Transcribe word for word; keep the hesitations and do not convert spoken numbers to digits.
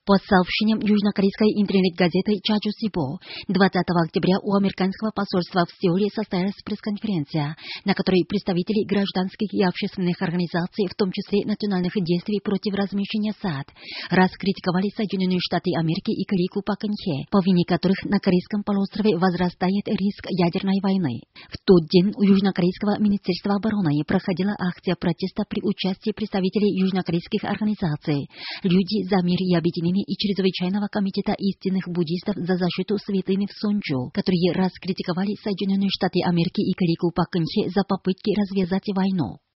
По сообщениям южнокорейской интернет-газеты Чaju Сибо, двадцатого октября у американского посольства в Сеуле состоялась пресс-конференция, на которой представители гражданских и общественных организаций, в том числе национальных действий против размещения САД, раскритиковали Соединенные Штаты Америки и Корейку Пак Кын Хе, по вине которых на Корейском полуострове возрастает риск ядерной войны. В тот день у южнокорейского министерства обороны проходила акция протеста при участии представителей южнокорейских организаций «Люди за мир и объединение» и Чрезвычайного комитета истинных буддистов за защиту святыни в Сонджу, которые раскритиковали Соединенные Штаты Америки и Корейку Пак Кын Хе за попытки развязать войну.